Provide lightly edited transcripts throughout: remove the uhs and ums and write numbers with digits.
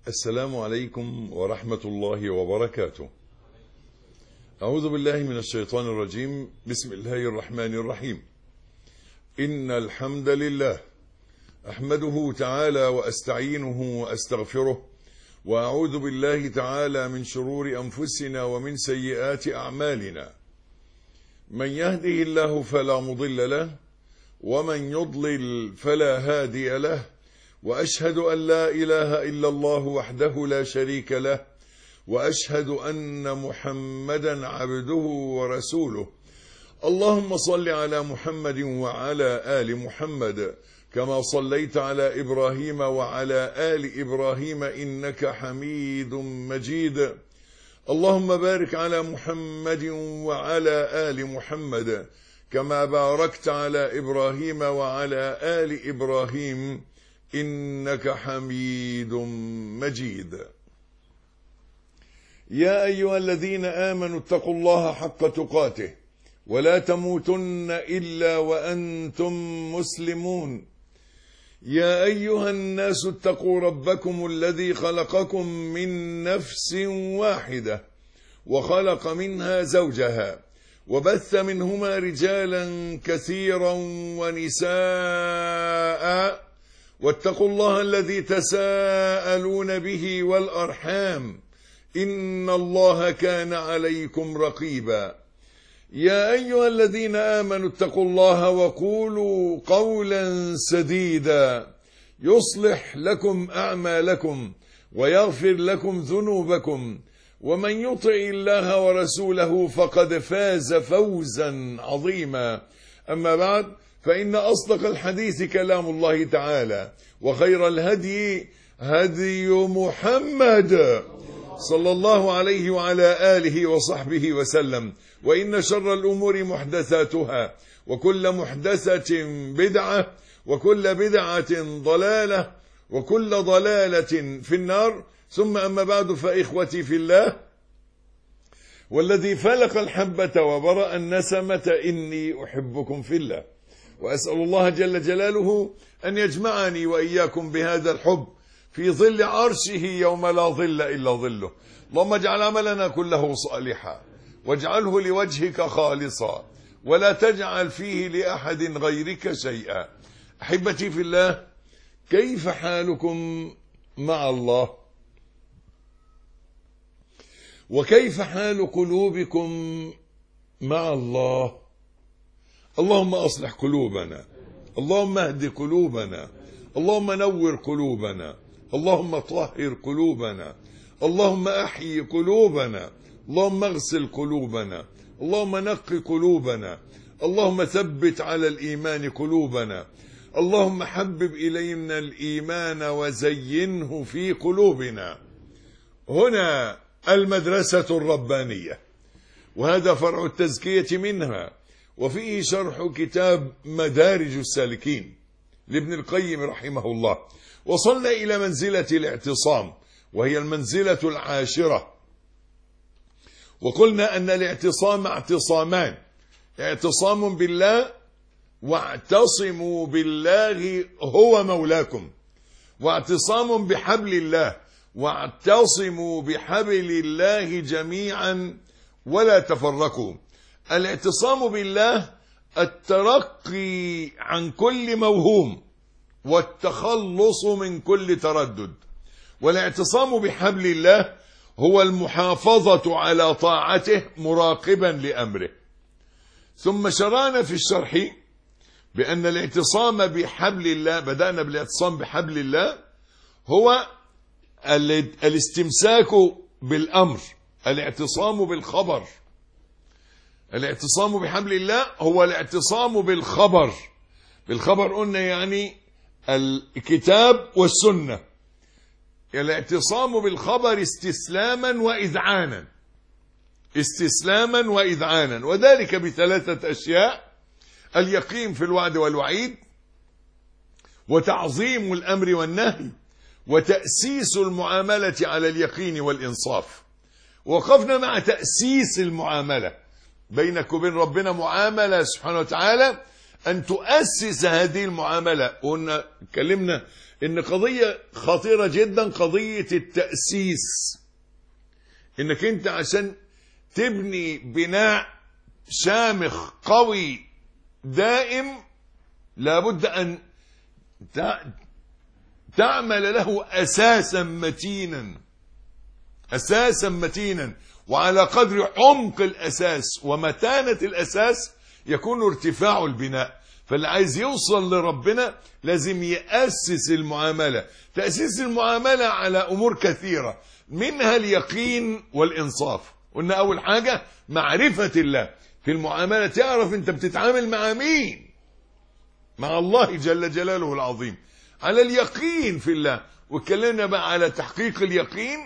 السلام عليكم ورحمة الله وبركاته. أعوذ بالله من الشيطان الرجيم. بسم الله الرحمن الرحيم. إن الحمد لله أحمده تعالى وأستعينه وأستغفره، وأعوذ بالله تعالى من شرور أنفسنا ومن سيئات أعمالنا. من يهده الله فلا مضل له، ومن يضلل فلا هادي له، وأشهد أن لا إله إلا الله وحده لا شريك له، وأشهد أن محمدا عبده ورسوله. اللهم صل على محمد وعلى آل محمد كما صليت على إبراهيم وعلى آل إبراهيم إنك حميد مجيد. اللهم بارك على محمد وعلى آل محمد كما باركت على إبراهيم وعلى آل إبراهيم إنك حميد مجيد. يا أيها الذين آمنوا اتقوا الله حق تقاته ولا تموتن إلا وأنتم مسلمون. يا أيها الناس اتقوا ربكم الذي خلقكم من نفس واحدة وخلق منها زوجها وبث منهما رجالا كثيرا ونساء، واتقوا الله الذي تساءلون به والأرحام إن الله كان عليكم رقيبا. يا أيها الذين آمنوا اتقوا الله وقولوا قولا سديدا يصلح لكم أعمالكم ويغفر لكم ذنوبكم، ومن يطع الله ورسوله فقد فاز فوزا عظيما. أما بعد، فإن أصدق الحديث كلام الله تعالى، وخير الهدي هدي محمد صلى الله عليه وعلى آله وصحبه وسلم، وإن شر الأمور محدثاتها، وكل محدثة بدعة، وكل بدعة ضلالة، وكل ضلالة في النار. ثم أما بعد، فإخوتي في الله، والذي فلق الحبة وبرأ النسمة إني أحبكم في الله، وأسأل الله جل جلاله أن يجمعني وإياكم بهذا الحب في ظل عرشه يوم لا ظل إلا ظله. اللهم اجعل عملنا كله صالحا، واجعله لوجهك خالصا، ولا تجعل فيه لأحد غيرك شيئا. أحبتي في الله، كيف حالكم مع الله؟ وكيف حال قلوبكم مع الله؟ اللهم أصلح قلوبنا، اللهم اهد قلوبنا، اللهم نور قلوبنا، اللهم طهر قلوبنا، اللهم أحيي قلوبنا، اللهم اغسل قلوبنا، اللهم نقي قلوبنا، اللهم ثبت على الإيمان قلوبنا، اللهم حبب إلينا الإيمان وزينه في قلوبنا. هنا المدرسة الربانية، وهذا فرع التزكية منها، وفيه شرح كتاب مدارج السالكين لابن القيم رحمه الله. وصلنا إلى منزلة الاعتصام، وهي المنزلة العاشرة. وقلنا أن الاعتصام اعتصامان: اعتصام بالله، واعتصموا بالله هو مولاكم، واعتصام بحبل الله، واعتصموا بحبل الله جميعا ولا تفرقوا. الاعتصام بالله الترقي عن كل موهوم والتخلص من كل تردد، والاعتصام بحبل الله هو المحافظة على طاعته مراقبا لأمره. ثم شرعنا في الشرح بأن الاعتصام بحبل الله، بدأنا بالاعتصام بحبل الله هو الاستمساك بالأمر، الاعتصام بالخبر. الاعتصام بحبل الله هو الاعتصام بالخبر. بالخبر قلنا يعني الكتاب والسنة. الاعتصام بالخبر استسلاما وإذعانا، استسلاما وإذعانا، وذلك بثلاثة أشياء: اليقين في الوعد والوعيد، وتعظيم الأمر والنهي، وتأسيس المعاملة على اليقين والإنصاف. وقفنا مع تأسيس المعاملة بينك وبين ربنا، معاملة سبحانه وتعالى أن تؤسس هذه المعاملة. قلنا اتكلمنا إن قضية خطيرة جدا، قضية التأسيس. إنك أنت عشان تبني بناء شامخ قوي دائم لابد أن تعمل له أساسا متينا، أساسا متينا، وعلى قدر عمق الأساس ومتانة الأساس يكون ارتفاع البناء. فاللي عايز يوصل لربنا لازم يأسس المعاملة. تأسيس المعاملة على أمور كثيرة، منها اليقين والإنصاف. قلنا أول حاجة معرفة الله في المعاملة، تعرف أنت بتتعامل مع مين، مع الله جل جلاله العظيم، على اليقين في الله. واتكلمنا بقى على تحقيق اليقين،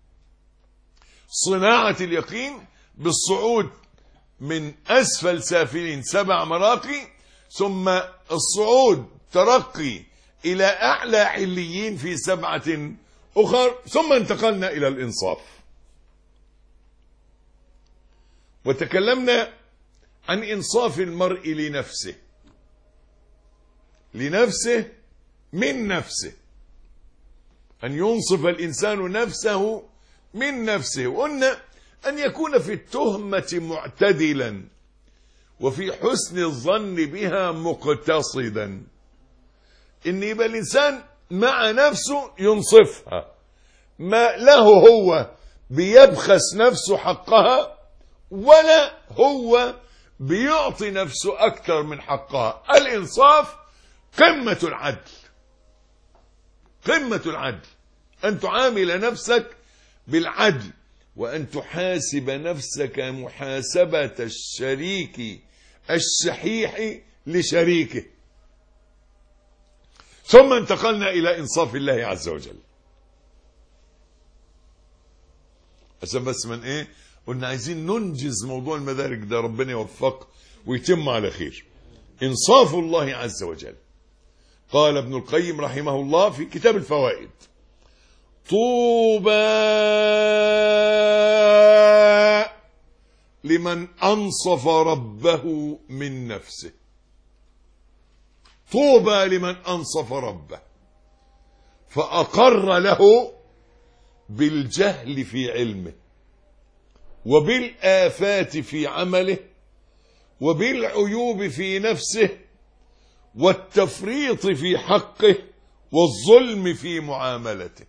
صناعة اليقين بالصعود من أسفل سافلين 7 مراقي، ثم الصعود ترقي إلى أعلى عليين في 7 أخر، ثم انتقلنا إلى الإنصاف. وتكلمنا عن إنصاف المرء لنفسه، لنفسه من نفسه، أن ينصف الإنسان نفسه من نفسه. وقلنا أن يكون في التهمة معتدلا، وفي حسن الظن بها مقتصدا. إن يبقى الإنسان مع نفسه ينصفها، ما له هو بيبخس نفسه حقها، ولا هو بيعطي نفسه أكثر من حقها. الإنصاف قمة العدل، قمة العدل، أن تعامل نفسك بالعدل، وأن تحاسب نفسك محاسبة الشريك الشحيح لشريكه. ثم انتقلنا إلى إنصاف الله عز وجل. عشان بس من إيه قلنا عايزين ننجز موضوع المدارك ده، ربنا يوفق ويتم على خير. إنصاف الله عز وجل. قال ابن القيم رحمه الله في كتاب الفوائد: طوبى لمن أنصف ربه من نفسه. طوبى لمن أنصف ربه فأقر له بالجهل في علمه، وبالآفات في عمله، وبالعيوب في نفسه، والتفريط في حقه، والظلم في معاملته.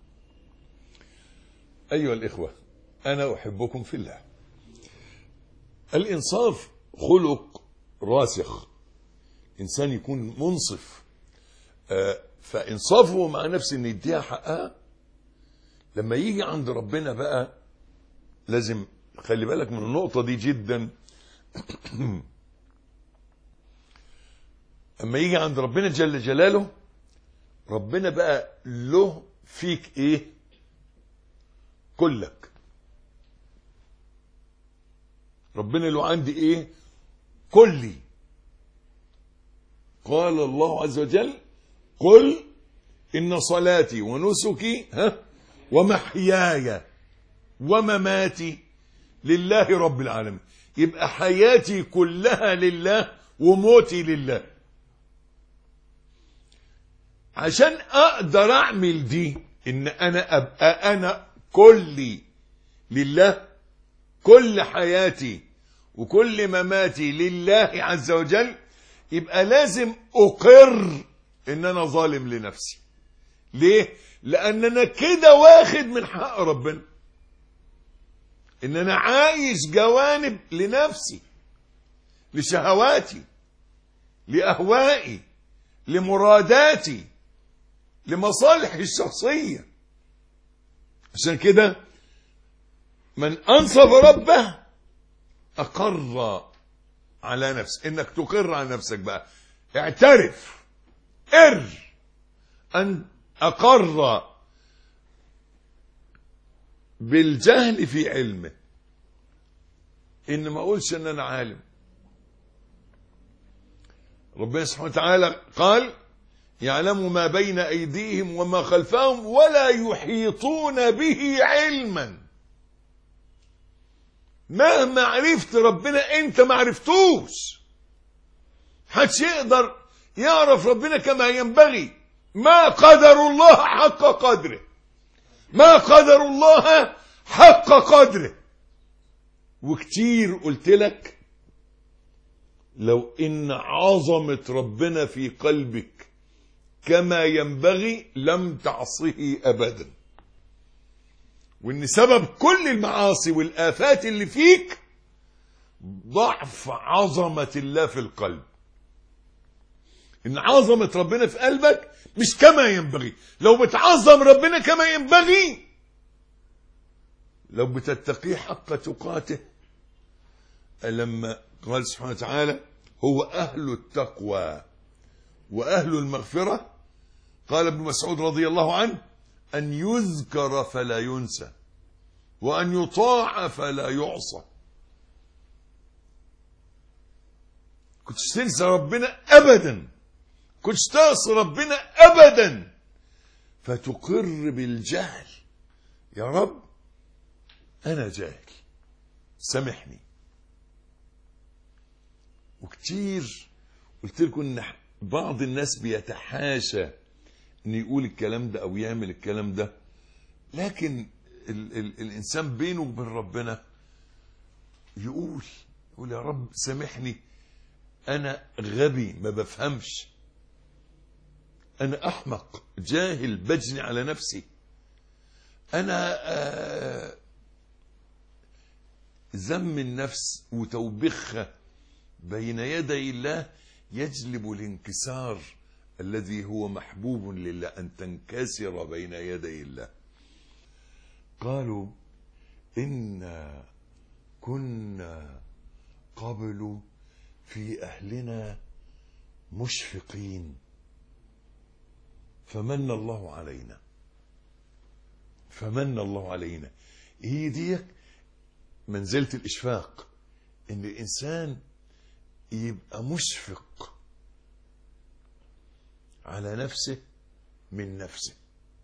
أيها الإخوة، أنا أحبكم في الله. الإنصاف خلق راسخ، إنسان يكون منصف، فإنصافه مع نفسه إن يديها حقها. لما يجي عند ربنا بقى لازم خلي بالك من النقطة دي جدا. اما يجي عند ربنا جل جلاله، ربنا بقى له فيك ايه؟ كلك. ربنا له عندي ايه؟ كلي. قال الله عز وجل: قل إن صلاتي ونسكي ومحياي ومماتي لله رب العالمين. يبقى حياتي كلها لله وموتي لله. عشان أقدر أعمل دي، إن أنا أبقى أنا كلي لله، كل حياتي وكل مماتي لله عز وجل، يبقى لازم أقر إن أنا ظالم لنفسي. ليه؟ لأن أنا كده واخد من حق ربنا، إن أنا عايش جوانب لنفسي، لشهواتي، لأهوائي، لمراداتي، لمصالحي الشخصية. عشان كده من أنصف ربه أقر على نفسه. إنك تقر على نفسك بقى، اعترف، أن أقر بالجهل في علمه، إن ما أقولش إن أنا عالم. ربنا سبحانه وتعالى قال: يعلم ما بين أيديهم وما خلفهم ولا يحيطون به علما. مهما عرفت ربنا أنت ما عرفتوش. محدش يقدر يعرف ربنا كما ينبغي، ما قدر الله حق قدره، ما قدر الله حق قدره. وكتير قلت لك لو إن عظمة ربنا في قلبك كما ينبغي لم تعصه أبدا، وإن سبب كل المعاصي والآفات اللي فيك ضعف عظمة الله في القلب. إن عظمة ربنا في قلبك مش كما ينبغي. لو بتعظم ربنا كما ينبغي، لو بتتقيه حق تقاته، لما قال سبحانه وتعالى هو أهل التقوى وأهل المغفرة، قال ابن مسعود رضي الله عنه أن يذكر فلا ينسى وأن يطاع فلا يعصى. كنتش تنسى ربنا أبدا، كنتش تعصي ربنا أبدا، فتقر بالجهل. يا رب أنا جاهل سامحني. وكتير قلت لكم ان بعض الناس بيتحاشى ان يقول الكلام ده او يعمل الكلام ده، لكن الانسان بينه وبين ربنا يقول يا رب سامحني، انا غبي ما بفهمش، انا احمق جاهل بجني على نفسي، انا ذم النفس وتوبخها بين يدي الله يجلب الانكسار الذي هو محبوب لله، أن تنكسر بين يدي الله. قالوا إنا كنا قبل في أهلنا مشفقين فمن الله علينا، فمن الله علينا. هي دي منزلة الإشفاق، إن الإنسان يبقى مشفق على نفسه من نفسه،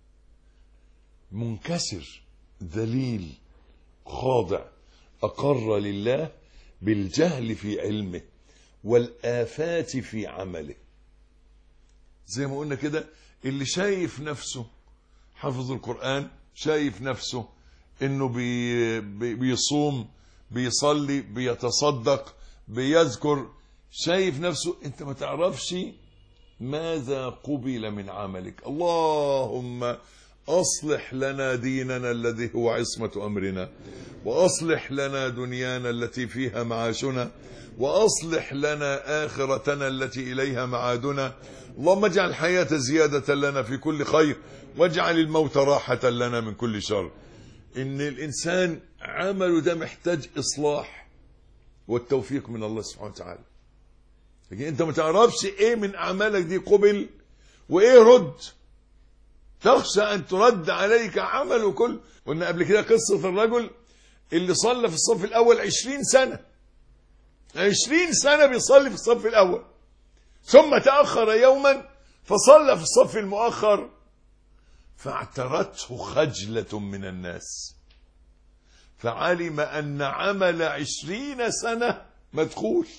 منكسر ذليل خاضع، أقر لله بالجهل في علمه والآفات في عمله. زي ما قلنا كده، اللي شايف نفسه حافظ القرآن، شايف نفسه انه بيصوم بيصلي بيتصدق بيذكر، شايف نفسه، انت ما تعرفش ماذا قبل من عملك. اللهم أصلح لنا ديننا الذي هو عصمة أمرنا، وأصلح لنا دنيانا التي فيها معاشنا، وأصلح لنا آخرتنا التي إليها معادنا. اللهم اجعل الحياة زيادة لنا في كل خير، واجعل الموت راحة لنا من كل شر. إن الإنسان عمله ده محتاج إصلاح والتوفيق من الله سبحانه وتعالى. لكن أنت ما تعرفش إيه من أعمالك دي قبل وإيه رد، تخشى أن ترد عليك عمله كله. قلنا قبل كده قصة الرجل اللي صلى في الصف الأول 20 سنة، 20 سنة بيصلي في الصف الأول، ثم تأخر يوما فصلى في الصف المؤخر، فاعترته خجلة من الناس، فعلم أن عمل 20 سنة مدخول.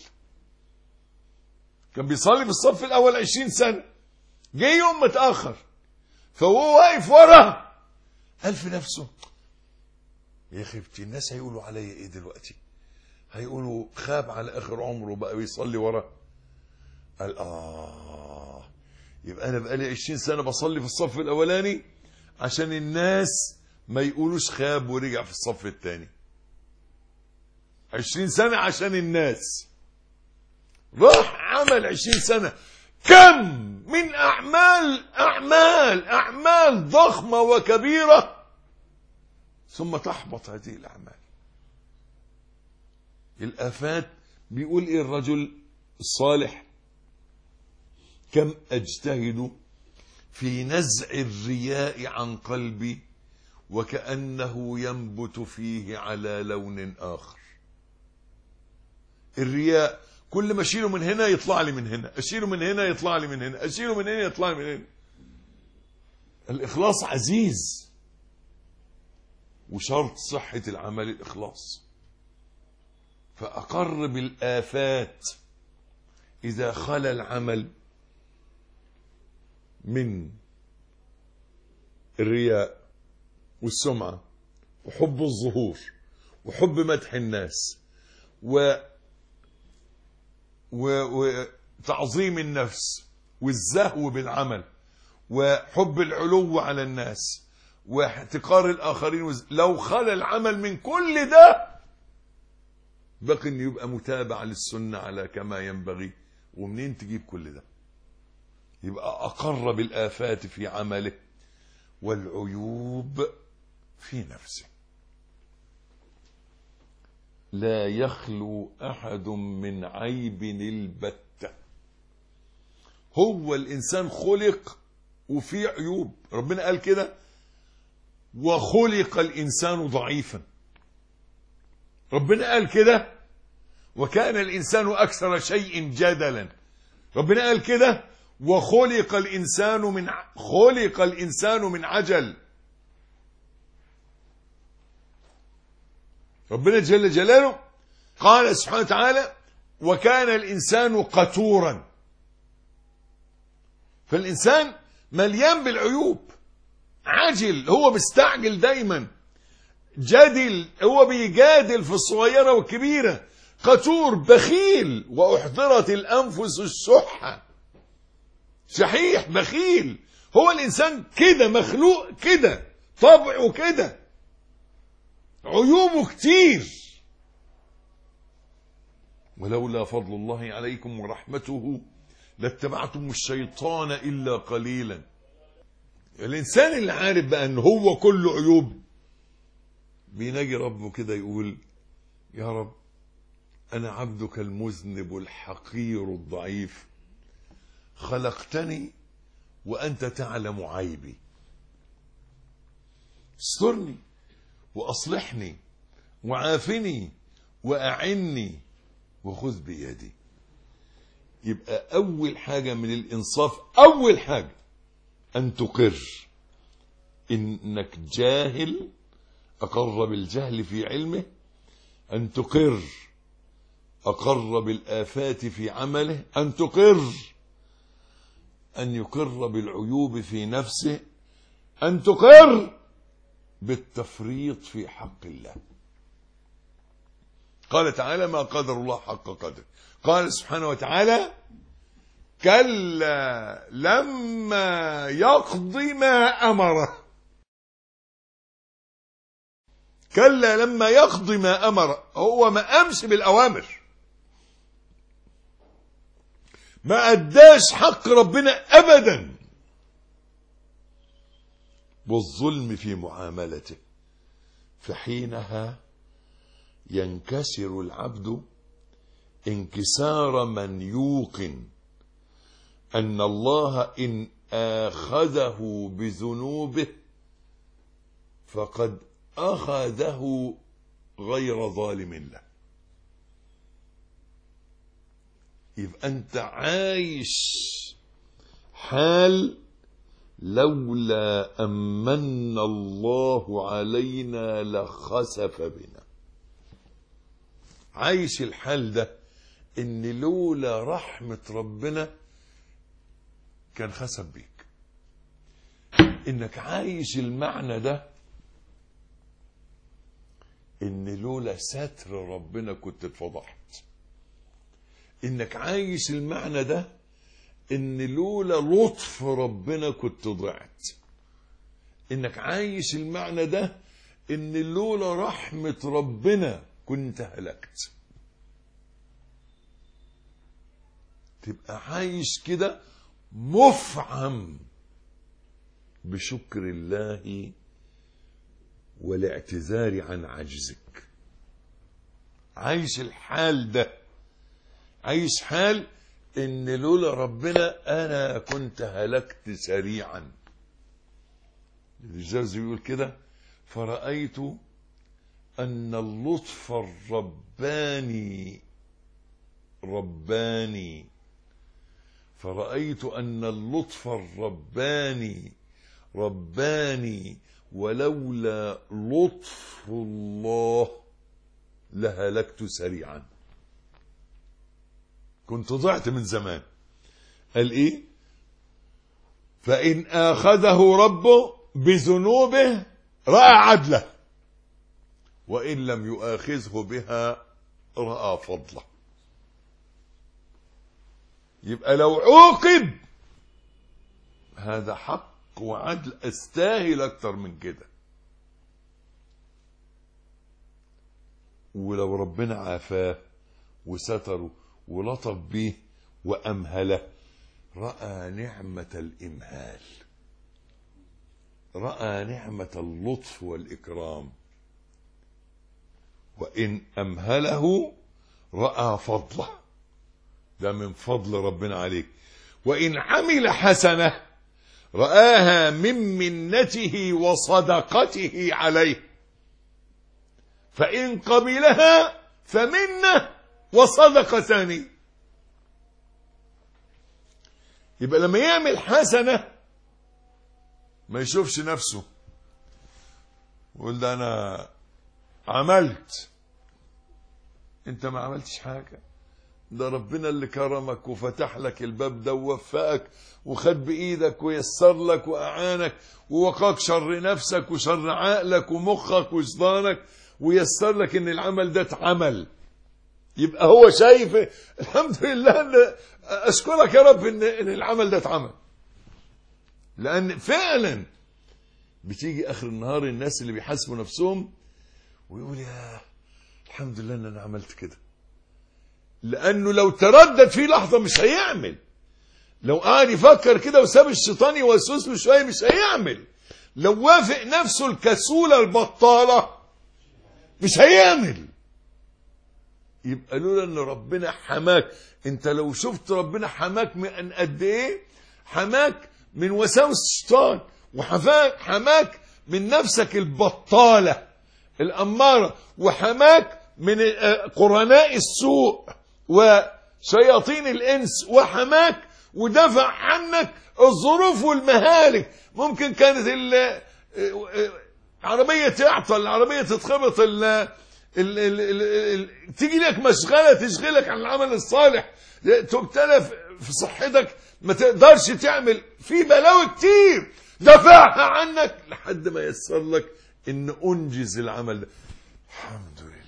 كان بيصلي في الصف الأول 20 سنة، جه يوم متأخر، فهو واقف وراه قال في نفسه يا خيبتي، الناس هيقولوا عليا ايه دلوقتي؟ هيقولوا خاب على اخر عمره بقى بيصلي وراه. قال يبقى انا بقالي 20 سنة بصلي في الصف الاولاني عشان الناس ما يقولوش خاب ورجع في الصف الثاني. 20 سنة عشان الناس، راح عمل 20 سنة كم من أعمال ضخمة وكبيرة، ثم تحبط هذه الأعمال. الآفات بيقول إيه الرجل الصالح؟ كم أجتهد في نزع الرياء عن قلبي وكأنه ينبت فيه على لون آخر. الرياء كل ما اشيله من هنا يطلع لي من هنا، اشيله من هنا يطلع لي من هنا، اشيله من هنا يطلع لي من هنا. الإخلاص عزيز، وشرط صحة العمل الإخلاص. فأقر بالآفات إذا خلى العمل من الرياء والسمعة وحب الظهور وحب مدح الناس وتعظيم النفس والزهو بالعمل وحب العلو على الناس واحتقار الآخرين لو خلى العمل من كل ده بقي انه يبقى متابع للسنة على كما ينبغي. ومنين تجيب كل ده؟ يبقى أقر بالآفات في عمله والعيوب في نفسه. لا يخلو أحد من عيب البتة. هو الإنسان خلق وفيه عيوب، ربنا قال كده وخلق الإنسان ضعيفا. ربنا قال كده وكان الإنسان أكثر شيء جدلا. ربنا قال كده وخلق الإنسان من عجل. ربنا جل جلاله قال سبحانه وتعالى وكان الإنسان قتورا. فالإنسان مليان بالعيوب، عاجل، هو مستعجل دايما، جادل، هو بيجادل في الصغيرة والكبيرة، قتور، بخيل، وأحضرت الأنفس الشح، شحيح، بخيل. هو الإنسان كده، مخلوق كده، طبعه كده، عيوبه كتير. ولولا فضل الله عليكم ورحمته لاتبعتم الشيطان إلا قليلا. الإنسان اللي عارف بقى أنه هو كله عيوب بيناجي ربه كده يقول يا رب أنا عبدك المذنب الحقير الضعيف، خلقتني وأنت تعلم عيبي، استرني وأصلحني وعافني وأعني وخذ بيدي. يبقى أول حاجة من الإنصاف، أول حاجة أن تقر إنك جاهل، أقر بالجهل في علمه، أن تقر أقر بالآفات في عمله، أن تقر أن يقر بالعيوب في نفسه، أن تقر بالتفريط في حق الله. قال تعالى ما قدر الله حق قدره. قال سبحانه وتعالى كلا لما يقض ما أمره. كلا لما يقضي ما أمره. هو ما قامش بالأوامر، ما أداش حق ربنا أبدا، والظلم في معاملته. فحينها ينكسر العبد انكسار من يوقن أن الله إن آخذه بذنوبه فقد أخذه غير ظالم له. يبقى أنت عايش حال لولا أمن الله علينا لخسف بنا. عايش الحال ده إن لولا رحمة ربنا كان خسف بيك. إنك عايش المعنى ده إن لولا ستر ربنا كنت اتفضحت. إنك عايش المعنى ده إن لولا لطف ربنا كنت ضعت. إنك عايش المعنى ده إن لولا رحمة ربنا كنت هلكت. تبقى عايش كده مفعم بشكر الله والاعتذار عن عجزك. عايش الحال ده، عايش حال ان لولا ربنا انا كنت هلكت سريعا. الجوزي يقول كده فرأيت ان اللطف الرباني فرأيت أن اللطف الرباني ولولا لطف الله لهلكت سريعا. كنت ضعت من زمان. قال إيه؟ فإن آخذه ربه بذنوبه رأى عدله، وإن لم يؤاخذه بها رأى فضله. يبقى لو عوقب هذا حق وعدل، استاهل اكتر من كده. ولو ربنا عافاه وستره ولطف به وأمهله رأى نعمة الإمهال، رأى نعمة اللطف والإكرام. وإن أمهله رأى فضله، ده من فضل ربنا عليك. وإن عمل حسنة رآها من منته وصدقته عليه، فإن قبلها فمنه وصدقة ثانية. يبقى لما يعمل حسنة ما يشوفش نفسه ويقول ده أنا عملت. أنت ما عملتش حاجة، ده ربنا اللي كرمك وفتح لك الباب ده ووفقك وخد بإيدك ويسر لك وأعانك ووقاك شر نفسك وشر عقلك ومخك وشيطانك ويسر لك إن العمل ده اتعمل. يبقى هو شايف الحمد لله، إن أشكرك يا رب إن العمل ده اتعمل. لأن فعلا بتيجي آخر النهار الناس اللي بيحاسبوا نفسهم ويقول يا الحمد لله إن أنا عملت كده. لأنه لو تردد في لحظة مش هيعمل. لو قاعد يفكر كده وساب الشيطان يوسوس له شوية مش هيعمل. لو وافق نفسه الكسولة البطالة مش هيعمل. يبقى لولا ان ربنا حماك، انت لو شفت ربنا حماك من قد ايه، حماك من وساوس الشيطان وحماك من نفسك البطالة الأمارة، وحماك من قرناء السوء وشياطين الإنس، وحماك ودفع عنك الظروف والمهالك. ممكن كانت العربية تعطل، العربية تتخبط، تيجي لك مشغلة تشغلك عن العمل الصالح، تبتلى في صحتك ما تقدرش تعمل، في بلاوي كتير دفعها عنك لحد ما يسر لك ان انجز العمل ده. الحمد لله،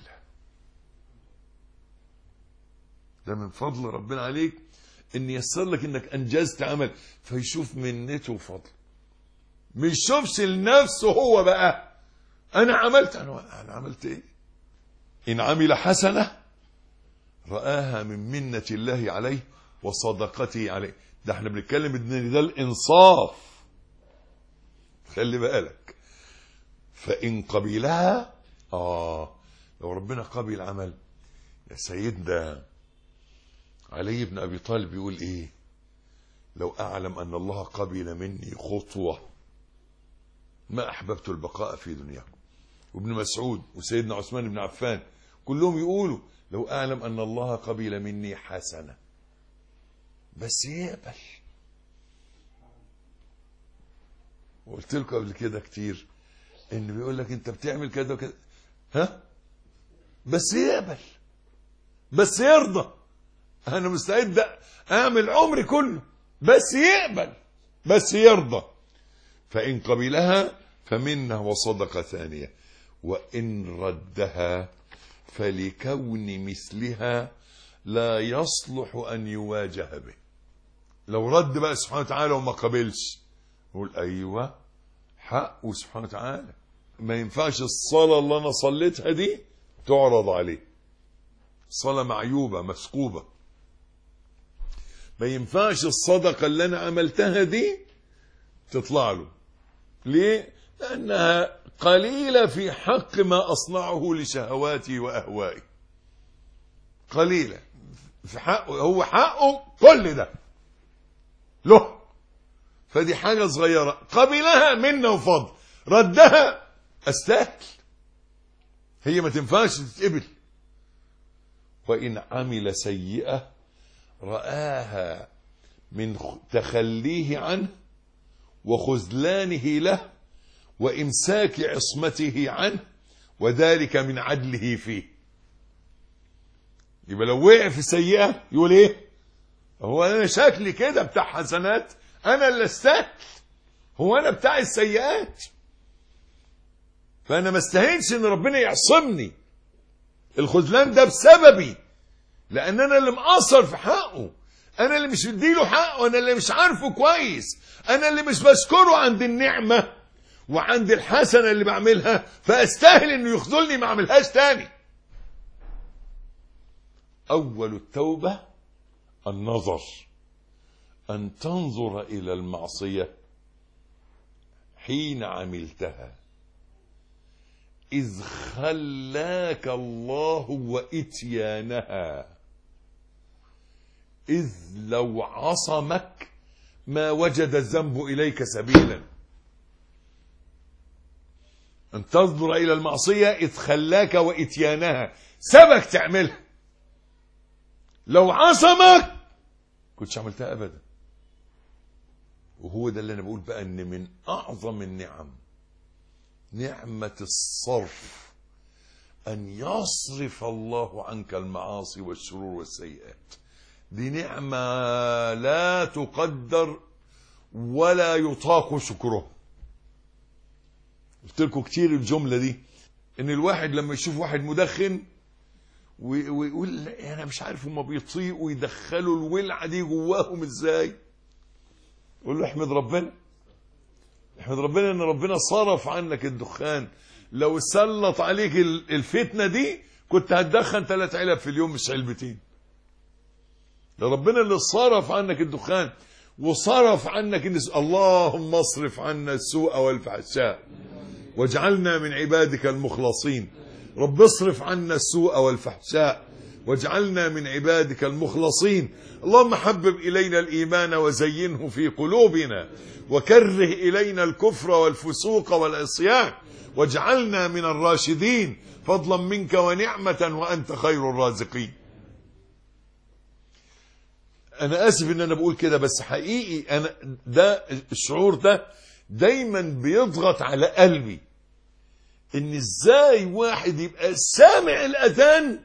ده من فضل ربنا عليك ان يسر لك انك انجزت عمل، فيشوف منته وفضل، مش يشوفش لنفسه هو بقى انا عملت، انا عملت ايه. ان عمل حسنة رآها من منة الله عليه وصدقته عليه. ده احنا بنتكلم ان ده الانصاف، خلي بالك. فإن قبلها لو ربنا قبل عمل، يا سيدنا علي بن أبي طالب يقول ايه، لو أعلم أن الله قبل مني خطوة ما أحببت البقاء في دنياكم. وابن مسعود وسيدنا عثمان بن عفان كلهم يقولوا لو أعلم أن الله قبل مني حسنة، بس يقبل. وقلت لكم قبل كده كتير ان بيقول لك انت بتعمل كده وكده، بس يقبل، بس يرضى. انا مستعد اعمل عمري كله، بس يقبل، بس يرضى. فإن قبلها فمنه وصدقة ثانية، وإن ردها فلكون مثلها لا يصلح أن يواجه به. لو رد بقى سبحانه وتعالى وما قبلش، نقول أيوة حقه سبحانه وتعالى. ما ينفعش الصلاة اللي أنا صليتها دي تعرض عليه، صلاة معيوبة مسكوبة. ما ينفعش الصدقة اللي أنا عملتها دي تطلع له. ليه؟ لأنها قليلة في حق ما أصنعه لشهواتي وأهوائي، قليلة في حقه، هو حقه كل ده له، فدي حاجة صغيرة. قبلها منا وفضل، ردها أستاهل، هي ما تنفعش تتقبل. وإن عمل سيئة رآها من تخليه عنه وخذلانه له وإمساك عصمته عنه، وذلك من عدله فيه. يبقى لو وقع في سيئة يقول ايه، هو انا شكلي كده بتاع حسنات، انا اللي استاهل، هو انا بتاع السيئات؟ فانا ما استاهلش ان ربنا يعصمني. الخذلان ده بسببي، لان انا اللي مقصر في حقه، انا اللي مش مديله حقه، انا اللي مش عارفه كويس، انا اللي مش بشكره عند النعمة وعند الحسنة اللي بعملها، فاستاهل انه يخذلني ما اعملهاش تاني. اول التوبة النظر، ان تنظر الى المعصية حين عملتها، إذ خلاك الله وإتيانها، إذ لو عصمك ما وجد الذنب إليك سبيلا. أن تنظر إلى المعصية إذ خلاك وإتيانها، سبك تعملها. لو عصمك كنتش عملتها أبدا. وهو ده اللي أنا بقول بقى، إن من أعظم النعم نعمة الصرف، أن يصرف الله عنك المعاصي والشرور والسيئات. دي نعمة لا تقدر ولا يطاق شكره. قلت لكم كتير الجملة دي، إن الواحد لما يشوف واحد مدخن ويقول أنا مش عارف هما بيطيقوا يدخلوا الولعة دي جواهم إزاي، يقول له احمد ربنا، احمد ربنا ان ربنا صرف عنك الدخان. لو سلط عليك الفتنة دي كنت هتدخن 3 علب في اليوم مش علبتين. ده ربنا اللي صرف عنك الدخان وصرف عنك اللهم اصرف عنا السوء والفحشاء واجعلنا من عبادك المخلصين. رب اصرف عنا السوء والفحشاء واجعلنا من عبادك المخلصين. اللهم حبب إلينا الإيمان وزينه في قلوبنا وكره إلينا الكفر والفسوق والعصيان واجعلنا من الراشدين فضلا منك ونعمة وأنت خير الرازقين. أنا آسف إن أنا بقول كده، بس حقيقي أنا ده الشعور ده دايما بيضغط على قلبي، إن إزاي واحد يبقى سامع الأذان.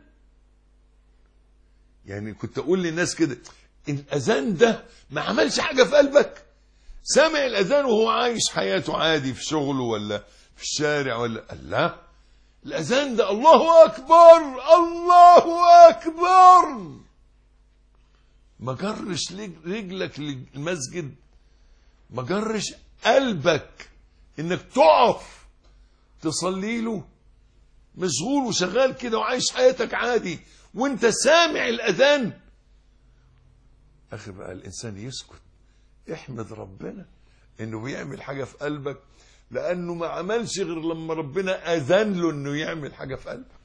يعني كنت أقول للناس كده، الأذان ده ما عملش حاجة في قلبك؟ سامع الأذان وهو عايش حياته عادي في شغله ولا في الشارع ولا لا، الأذان ده الله أكبر الله أكبر، ما جرش رجلك للمسجد، ما جرش قلبك انك تقف تصلي له، مشغول وشغال كده وعايش حياتك عادي وانت سامع الأذان. أخي بقى الإنسان يسكت، احمد ربنا انه بيعمل حاجة في قلبك، لأنه ما عملش غير لما ربنا أذن له انه يعمل حاجة في قلبك.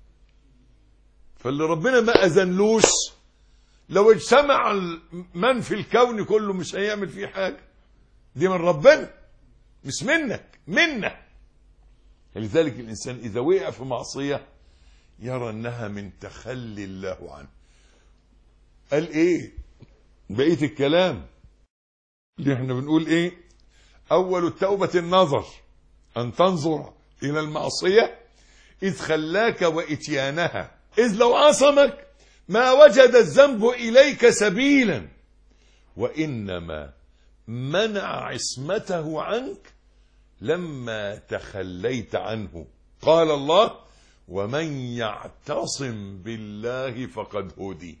فاللي ربنا ما أذنلوش لو اجتمع من في الكون كله مش هيعمل فيه حاجة. دي من ربنا مش منك، منا. لذلك الإنسان إذا وقع في معصية يرى أنها من تخلي الله عنه. قال إيه بقية الكلام اللي احنا بنقول إيه؟ أول التوبة النظر، أن تنظر إلى المعصية إذ خلاك وإتيانها، إذ لو عصمك ما وجد الذنب إليك سبيلا، وإنما منع عصمته عنك لما تخليت عنه. قال الله ومن يعتصم بالله فقد هدي.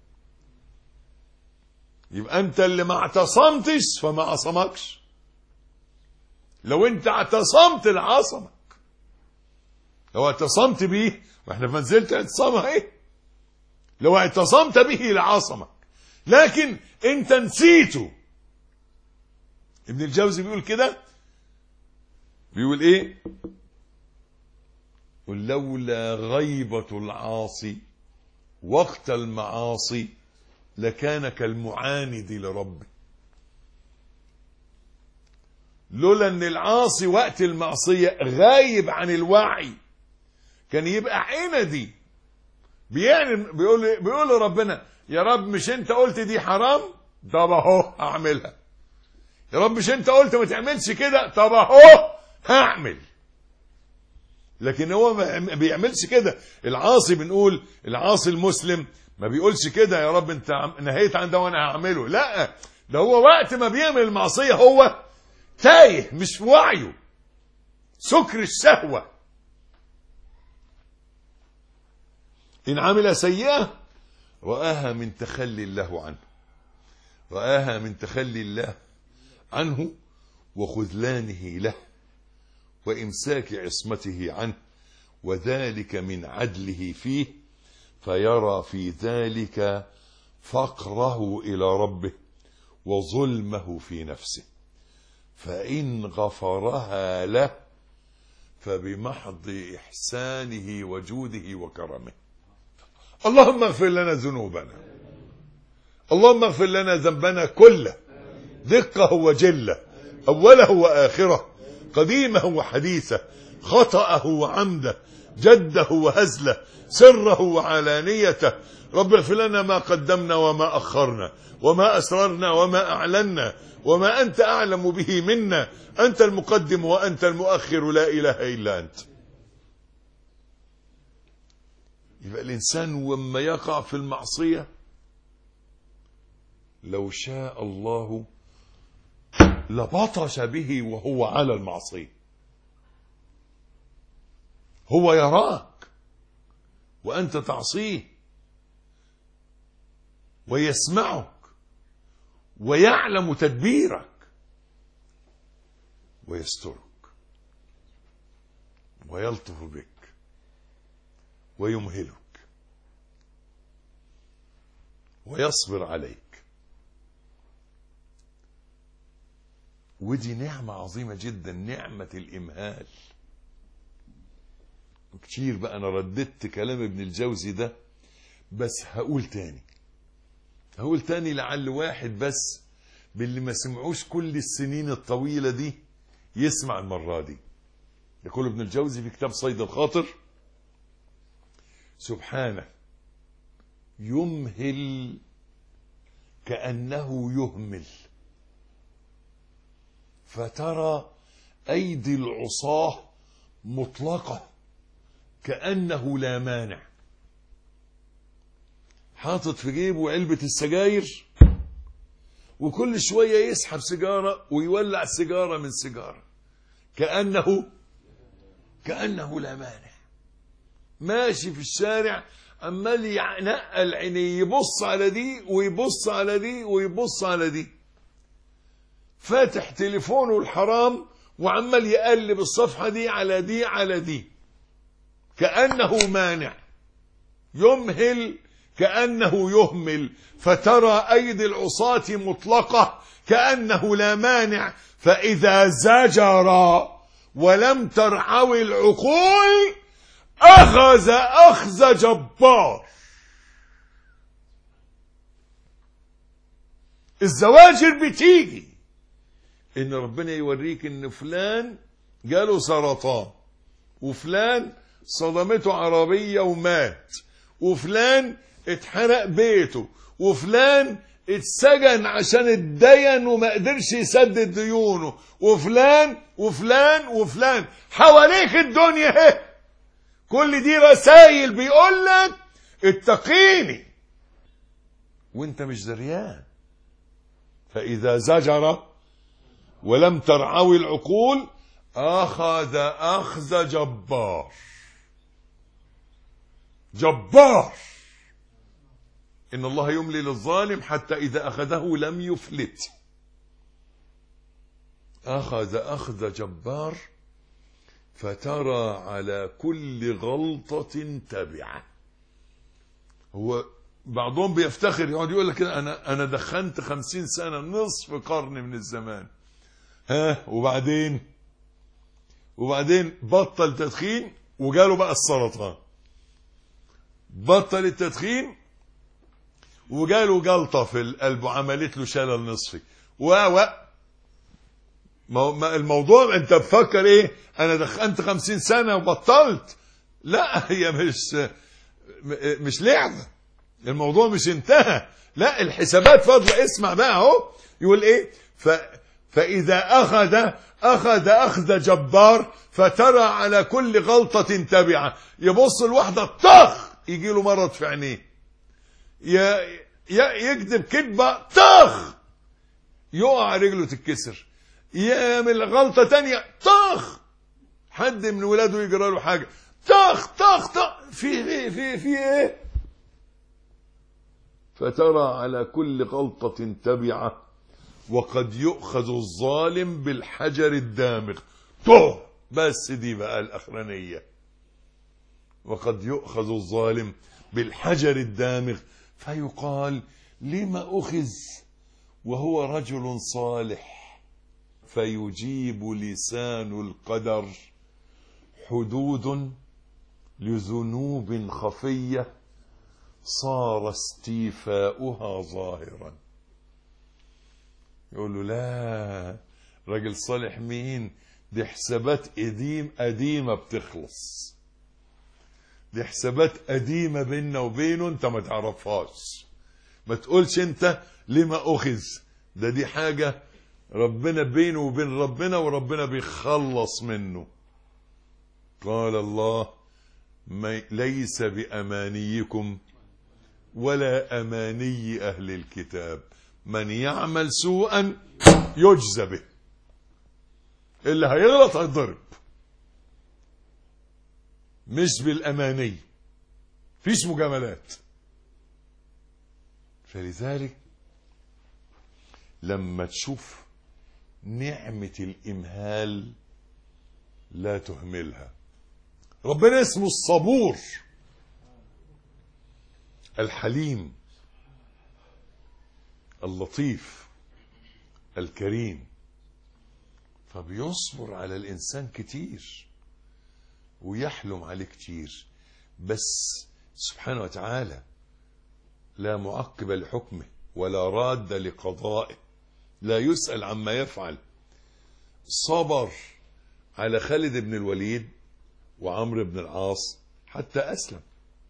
يبقى أنت اللي ما اعتصمتش فما عصمكش. لو أنت اعتصمت لعصمك، لو اعتصمت بيه، واحنا في منزلة اعتصامها ايه، لو اعتصمت به لعصمك، لكن انت نسيته. ابن الجوزي بيقول كده، بيقول ايه؟ قل لولا غيبة العاصي وقت المعاصي لكان كالمعاند لربه. لولا ان العاصي وقت المعصية غايب عن الوعي كان يبقى عندي، بيقول لربنا يا رب مش انت قلت دي حرام، طب اهو هعملها. يا رب مش انت قلت ما تعملش كده، طب اهو هعمل. لكن هو ما بيعملش كده. العاصي بنقول العاصي المسلم ما بيقولش كده يا رب انت نهيت عن ده وانا هعمله، لا، ده هو وقت ما بيعمل المعصية هو تايه مش في وعيه، سكر الشهوة. إن عمل سيئة رآها من تخلي الله عنه، رآها من تخلي الله عنه وخذلانه له وإمساك عصمته عنه، وذلك من عدله فيه، فيرى في ذلك فقره إلى ربه وظلمه في نفسه، فإن غفرها له فبمحض إحسانه وجوده وكرمه. اللهم اغفر لنا ذنوبنا، اللهم اغفر لنا ذنبنا كله، دقه وجله، أوله وآخره، قديمه وحديثه، خطأه وعمده، جده وهزله، سره وعلانيته. رب اغفر لنا ما قدمنا وما أخرنا وما أسررنا وما أعلنا وما أنت أعلم به منا، أنت المقدم وأنت المؤخر، لا إله إلا أنت. يبقى الإنسان وما يقع في المعصية لو شاء الله لبطش به وهو على المعصية. هو يراك وأنت تعصيه ويسمعك ويعلم تدبيرك ويسترك ويلطف بك ويمهلك ويصبر عليك. ودي نعمة عظيمة جدا، نعمة الإمهال. كتير بقى أنا رددت كلام ابن الجوزي ده، بس هقول تاني لعل واحد بس باللي ما سمعوش كل السنين الطويلة دي يسمع المرة دي. يقول ابن الجوزي في كتاب صيد الخاطر: سبحانه يمهل كأنه يهمل، فترى أيدي العصاة مطلقة كأنه لا مانع. حاطط في جيبه علبة السجاير وكل شوية يسحب سيجارة ويولع سيجارة من سيجارة كأنه لا مانع. ماشي في الشارع عمال ينقل عينيه، يبص على دي ويبص على دي ويبص على دي، فاتح تليفونه الحرام وعمال يقلب الصفحة دي على دي على دي كأنه مانع. يمهل كأنه يهمل، فترى أيدي العصاة مطلقة كأنه لا مانع، فإذا زجر ولم ترعوي العقول أخذ جبار. الزواجر بتيجي إن ربنا يوريك إن فلان جاله سرطان، وفلان صدمته عربية ومات، وفلان اتحرق بيته، وفلان اتسجن عشان اتدين وما قدرش يسدد ديونه، وفلان وفلان وفلان. حواليك الدنيا اهي، كل دي رسائل بيقول لك اتقيني وانت مش دريان. فإذا زجر ولم ترعوي العقول أخذ جبار. جبار. إن الله يملي للظالم حتى إذا أخذه لم يفلت. أخذ جبار، فترى على كل غلطة تبعة. هو بعضهم بيفتخر يقعد يقول لك كده: أنا دخنت 50 سنة، نصف قرن من الزمان. وبعدين بطل تدخين وجاله بقى السرطان. بطل التدخين وجاله جلطة في القلب وعملت له شلل نصفي. الموضوع انت بفكر ايه؟ انا دخنت 50 سنة وبطلت. لا، هي مش لعبة. الموضوع مش انتهى. لا، الحسابات فاضلة. اسمع بقى اهو يقول ايه: فإذا أخذ جبار، فترى على كل غلطة تبعة. يبص الواحدة طخ يجي له مرض في عينيه، يكذب كذبة طخ يقع رجله تتكسر. يعمل غلطة تانية طخ، حد من ولاده يجرى له حاجة طخ طخ طخ، في ايه؟ فترى على كل غلطة تبعة، وقد يؤخذ الظالم بالحجر الدامغ. بس دي بقى الأخرانية. وقد يؤخذ الظالم بالحجر الدامغ فيقال لما أخذ وهو رجل صالح، فيجيب لسان القدر حدود لذنوب خفية صار استيفاؤها ظاهرا. يقول له لا، راجل صالح مين؟ دي حسابات قديمة بتخلص، دي حسابات قديمة بيننا وبينه انت ما تعرفهاش. ما تقولش انت لما أخذ، دي حاجة ربنا بينه وبين ربنا، وربنا بيخلص منه. قال الله ليس بأمانيكم ولا أماني أهل الكتاب، من يعمل سوءا يجزى به. اللي هيغلط هيضرب، مش بالأماني، فيش مجاملات. فلذلك لما تشوف نعمة الإمهال لا تهملها. ربنا اسمه الصبور الحليم اللطيف الكريم، فبيصبر على الإنسان كتير ويحلم عليه كتير، بس سبحانه وتعالى لا معقب لحكمه ولا راد لقضائه، لا يسأل عما يفعل. صبر على خالد بن الوليد وعمرو بن العاص حتى أسلم،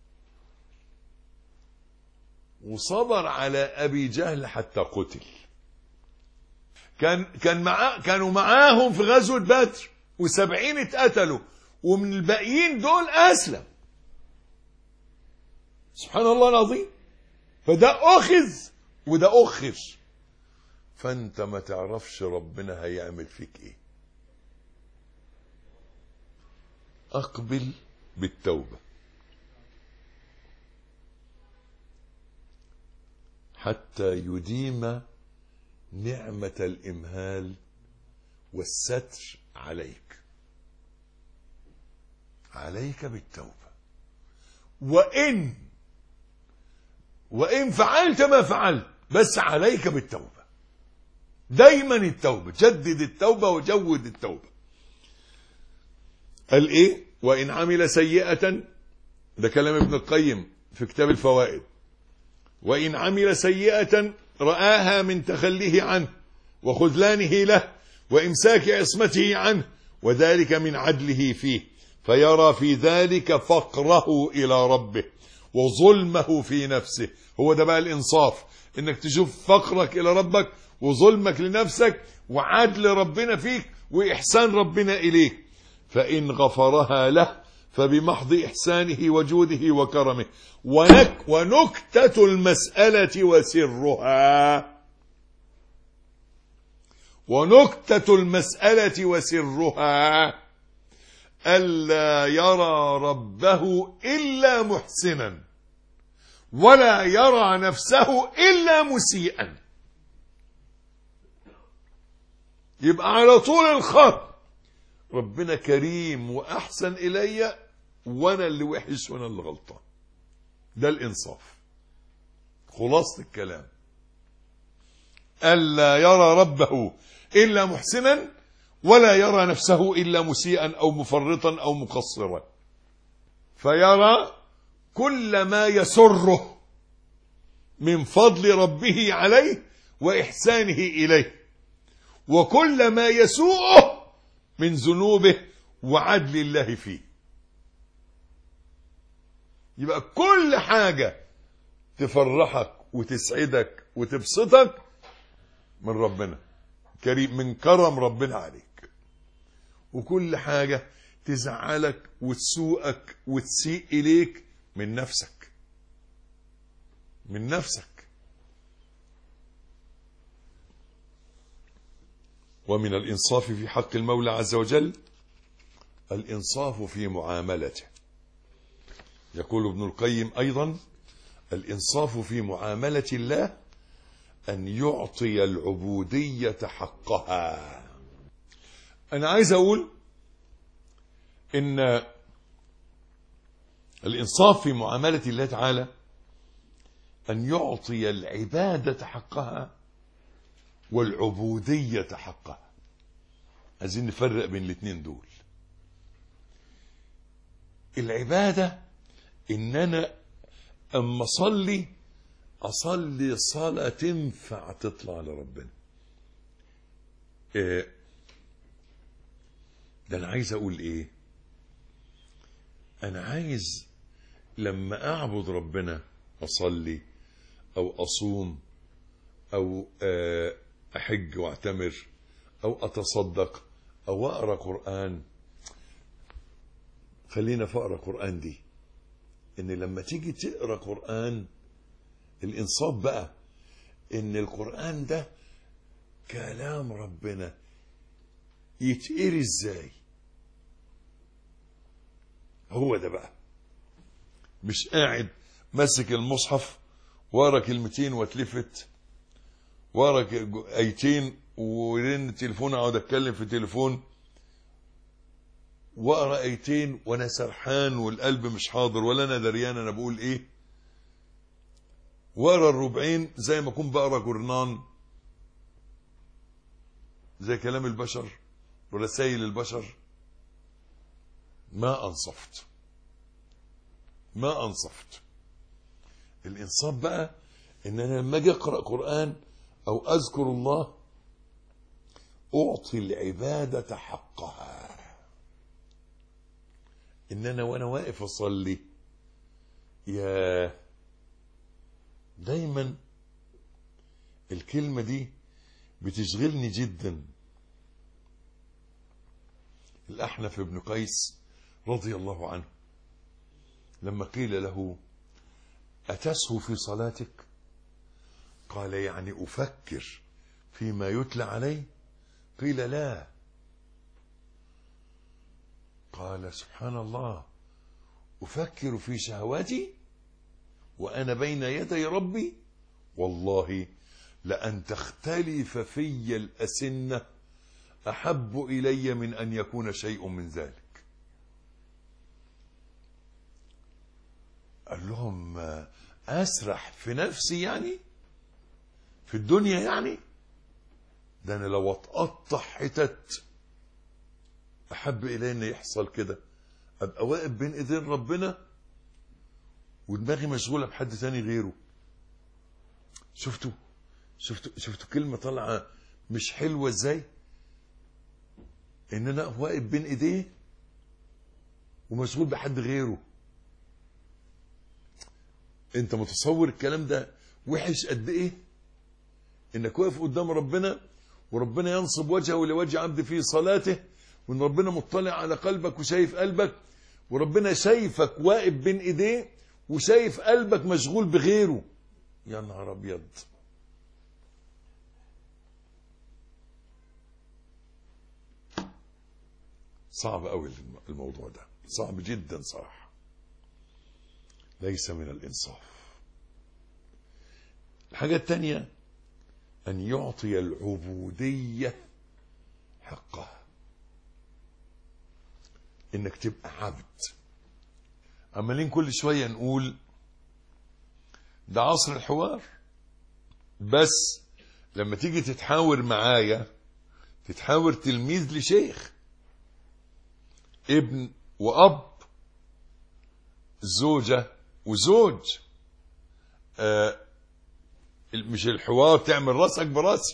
وصبر على أبي جهل حتى قتل. كانوا معاهم في غزوة بدر، و70 اتقتلوا، ومن الباقيين دول أسلم. سبحان الله العظيم. فده أخذ وده أخر. فأنت ما تعرفش ربنا هيعمل فيك إيه. أقبل بالتوبة حتى يديم نعمة الإمهال والستر عليك. عليك بالتوبة، وإن فعلت ما فعلت، بس عليك بالتوبة. دايما التوبة، جدد التوبة وجود التوبة. قال إيه؟ وإن عمل سيئة، ده كلام ابن القيم في كتاب الفوائد، وإن عمل سيئة رآها من تخليه عنه وخذلانه له وإمساك عصمته عنه، وذلك من عدله فيه، فيرى في ذلك فقره إلى ربه وظلمه في نفسه. هو ده بقى الإنصاف، إنك تشوف فقرك إلى ربك وظلمك لنفسك وعدل ربنا فيك وإحسان ربنا إليك. فإن غفرها له فبمحض إحسانه وجوده وكرمه. ونكتة المسألة وسرها ألا يرى ربه إلا محسنا ولا يرى نفسه إلا مسيئا. يبقى على طول الخط ربنا كريم وأحسن إلي، وأنا اللي وحش وأنا اللي غلطان. ده الإنصاف، خلاصة الكلام. ألا يرى ربه إلا محسنا ولا يرى نفسه إلا مسيئا أو مفرطا أو مقصرا، فيرى كل ما يسره من فضل ربه عليه وإحسانه إليه، وكل ما يسوءه من ذنوبه وعدل الله فيه. يبقى كل حاجة تفرحك وتسعدك وتبسطك من ربنا كريم، من كرم ربنا عليك، وكل حاجة تزعلك وتسوءك وتسيء إليك من نفسك. ومن الإنصاف في حق المولى عز وجل الإنصاف في معاملته. يقول ابن القيم أيضا: الإنصاف في معاملة الله أن يعطي العبودية حقها. أنا عايز أقول إن الإنصاف في معاملة الله تعالى أن يعطي العبادة حقها والعبودية حقها. عايزين نفرق بين الاثنين دول. العبادة إن أنا أما أصلي صلاة تنفع تطلع لربنا. ده أنا عايز أقول إيه؟ أنا عايز لما أعبد ربنا أصلي أو أصوم أو أحج وأعتمر أو أتصدق أو أقرأ قرآن. خلينا في أقرأ قرآن دي، إن لما تيجي تقرأ قرآن الإنصاف بقى إن القرآن ده كلام ربنا يتقري إزاي. هو ده بقى، مش قاعد ماسك المصحف وارا كلمتين واتلفت وارا ايتين ورن التليفون اقعد اتكلم في التليفون واقرا ايتين وانا سرحان والقلب مش حاضر ولا انا دريان انا بقول ايه، واقرا الربعين زي ما اكون بقرا جورنان، زي كلام البشر ورسائل البشر. ما انصفت. الانصاف بقى ان انا لما اجي اقرا قران او اذكر الله اعطي العباده حقها. ان انا وانا واقف اصلي يا دايما الكلمه دي بتشغلني جدا. الأحنف بن قيس رضي الله عنه لما قيل له: أتسهو في صلاتك؟ قال: يعني أفكر فيما يتلى علي؟ قيل: لا. قال: سبحان الله، أفكر في شهواتي وأنا بين يدي ربي؟ والله لأن تختلف في الأسنة أحب إلي من أن يكون شيء من ذلك. قال لهم: أسرح في نفسي يعني في الدنيا يعني؟ ده أنا لو أتقطع حتت أحب إلي أن يحصل كده، أبقى واقف بين إيدين ربنا ودماغي مشغولة بحد تاني غيره. شفتوا كلمة طالعة مش حلوة إزاي؟ إن أنا واقف بين إيديه ومشغول بحد غيره. أنت متصور الكلام ده وحش قد إيه؟ إنك واقف قدام ربنا وربنا ينصب وجهه لوجه عبد في صلاته، وإن ربنا مطلع على قلبك وشايف قلبك، وربنا شايفك واقف بين إيديه وشايف قلبك مشغول بغيره. يا نهار أبيض! صعب قوي الموضوع ده، صعب جدا صراحة، ليس من الإنصاف. الحاجة الثانية أن يعطي العبودية حقها. إنك تبقى عبد. عمالين كل شوية نقول ده عصر الحوار، بس لما تيجي تتحاور معايا تتحاور تلميذ لشيخ، ابن وأب، زوجة وزوج. مش الحوار تعمل راسك براسي.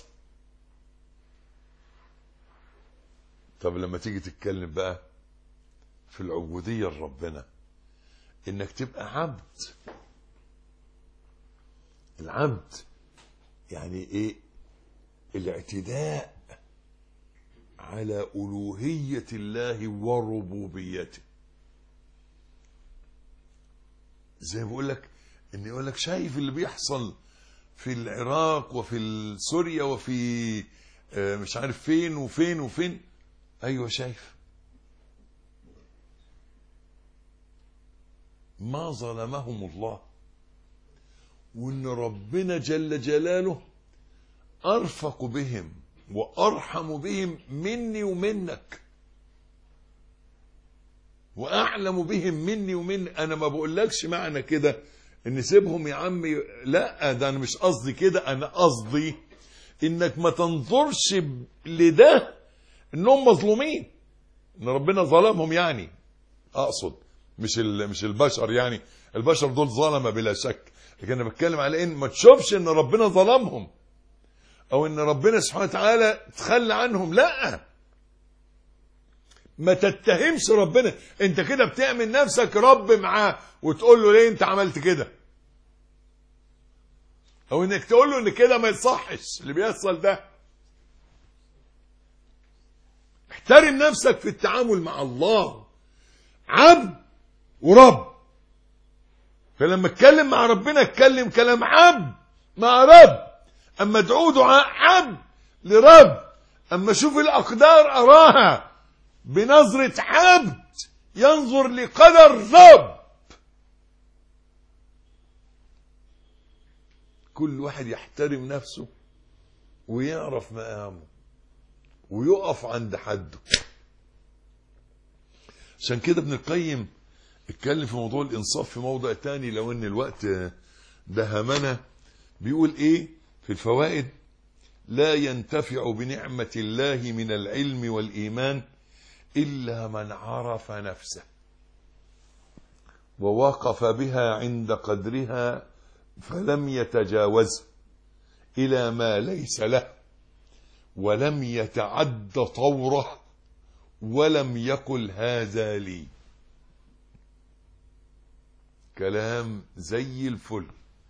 طب لما تيجي تتكلم بقى في العبودية لربنا، انك تبقى عبد. العبد يعني ايه؟ الاعتداء على ألوهية الله وربوبيته. زي ما بقول لك، ان يقول لك شايف اللي بيحصل في العراق وفي سوريا وفي مش عارف فين وفين وفين. ايوه شايف. ما ظلمهم الله، وان ربنا جل جلاله ارفق بهم وارحم بهم مني ومنك، واعلم بهم مني ومنك. انا ما بقولكش معنى كده ان سيبهم يا عمي، لا، ده انا مش قصدي كده. انا قصدي انك ما تنظرش لده انهم مظلومين، ان ربنا ظلمهم. يعني اقصد مش البشر، يعني البشر دول ظلمة بلا شك، لكن انا بتكلم على ان ما تشوفش ان ربنا ظلمهم او ان ربنا سبحانه وتعالى تخلى عنهم. لا، ما تتهمش ربنا. انت كده بتعمل نفسك رب معاه وتقول له ليه انت عملت كده، او انك تقول له ان كده ما يصحش اللي بيحصل ده. احترم نفسك في التعامل مع الله، عبد ورب. فلما اتكلم مع ربنا اتكلم كلام عبد مع رب. اما ادعو دعاء عبد لرب. اما شوف الاقدار اراها بنظرة عبد ينظر لقدر رب. كل واحد يحترم نفسه ويعرف مقامه ويقف عند حده. عشان كده ابن القيم اتكلم في موضوع الانصاف في موضع تاني، لو ان الوقت دهمنا. بيقول ايه في الفوائد؟ لا ينتفع بنعمة الله من العلم والإيمان إلا من عرف نفسه ووقف بها عند قدرها فلم يتجاوز إلى ما ليس له، ولم يتعد طوره، ولم يقل هذا لي. كلام زي الفل.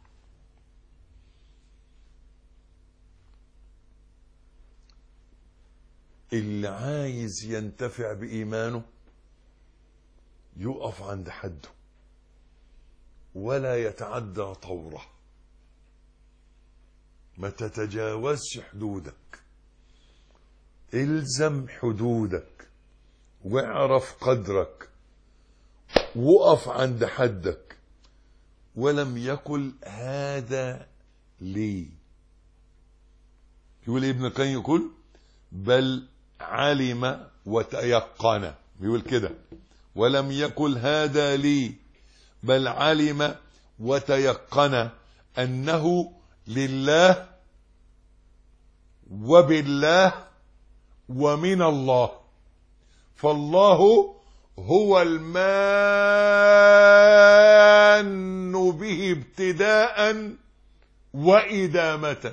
اللي عايز ينتفع بإيمانه يقف عند حده ولا يتعدى طوره. ما تتجاوزش حدودك، الزم حدودك واعرف قدرك، وقف عند حدك. ولم يقل هذا لي. يقول ابن القيم يقول بل علم وتيقن. بيقول كده ولم يقل هذا لي، بل علم وتيقن أنه لله وبالله ومن الله. فالله هو المان به ابتداء وإدامة.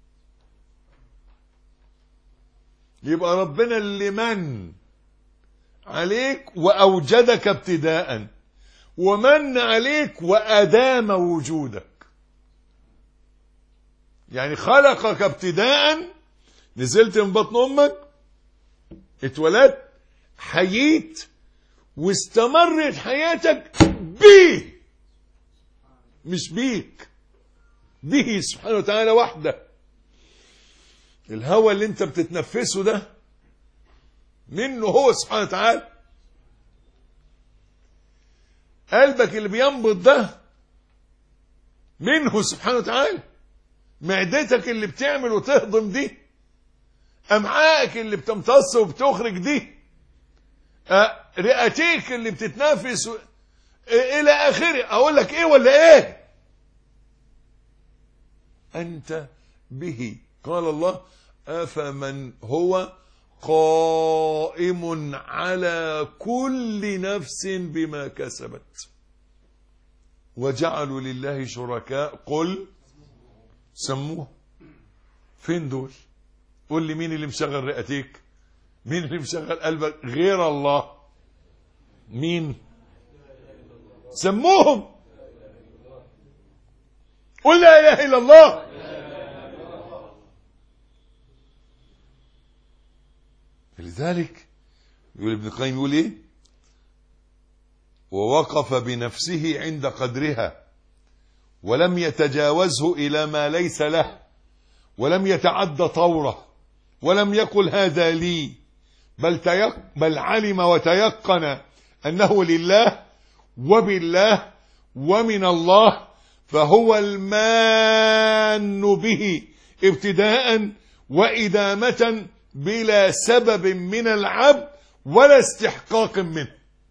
يبقى ربنا اللي من عليك وأوجدك ابتداء، ومن عليك وأدام وجودك. يعني خلقك ابتداء، نزلت من بطن أمك، اتولدت، حييت، واستمرت حياتك به، مش بيك، به سبحانه وتعالى وحده. الهواء اللي انت بتتنفسه ده منه هو سبحانه وتعالى. قلبك اللي بينبض ده منه سبحانه وتعالى. معدتك اللي بتعمل وتهضم دي، امعائك اللي بتمتص وبتخرج دي، رئتيك اللي بتتنفس الى اخره. اقول لك ايه ولا ايه؟ انت به. قال الله افمن هو قائم على كل نفس بما كسبت وجعلوا لله شركاء قل سموه. فين دول؟ قول لي مين اللي مشغل رئتيك؟ مين اللي مشغل قلبك غير الله؟ مين؟ سموهم. قل لا اله الا الله. لذلك يقول ابن القيم يقول ايه؟ ووقف بنفسه عند قدرها ولم يتجاوزه الى ما ليس له، ولم يتعد طوره، ولم يقل هذا لي، بل علم وتيقن أنه لله وبالله ومن الله، فهو المان به ابتداء وإدامة بلا سبب من العبد ولا استحقاق منه.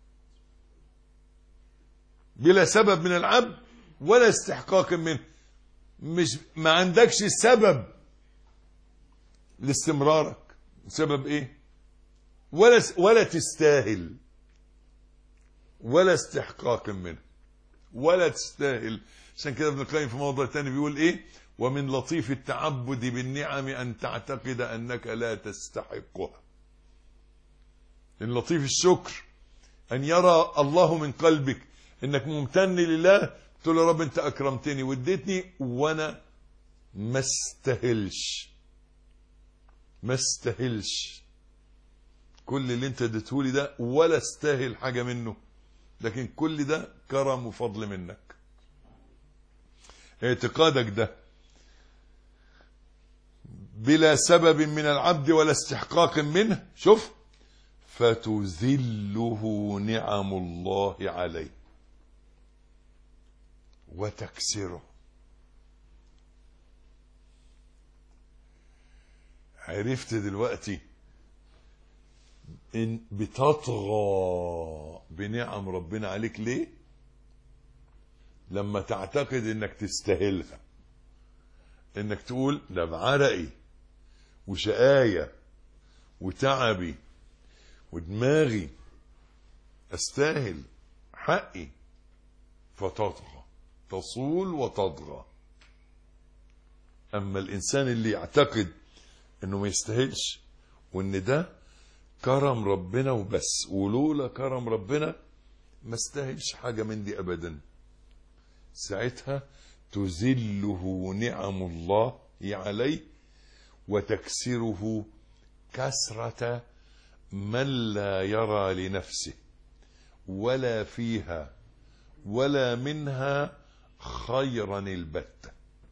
بلا سبب من العبد ولا استحقاق منه. مش ما عندكش سبب لاستمرارك. سبب ايه؟ ولا تستاهل، ولا استحقاق منه، ولا تستاهل. عشان كده ابن القيم في موضع تاني بيقول ايه؟ ومن لطيف التعبد بالنعم ان تعتقد انك لا تستحقها. من لطيف الشكر ان يرى الله من قلبك انك ممتن لله، تقول يا رب انت اكرمتني واديتني وانا ما استاهلش، ما استاهلش كل اللي انت اديتهولي ده، ولا استاهل حاجه منه، لكن كل ده كرم وفضل منك. اعتقادك ده بلا سبب من العبد ولا استحقاق منه، شوف، فتذله نعم الله عليه وتكسره. عرفت دلوقتي ان بتطغى بنعم ربنا عليك ليه؟ لما تعتقد انك تستاهلها، انك تقول ده بعرقي وشقاية وتعبي ودماغي استاهل حقي، فتطغى، تصول وتطغى. اما الانسان اللي يعتقد انه ما يستاهلش وان ده كرم ربنا وبس، ولولا كرم ربنا ما استاهلش حاجة من دي ابدا، ساعتها تذله نعم الله عليه وتكسره كسرة من لا يرى لنفسه ولا فيها ولا منها خيرا البتة.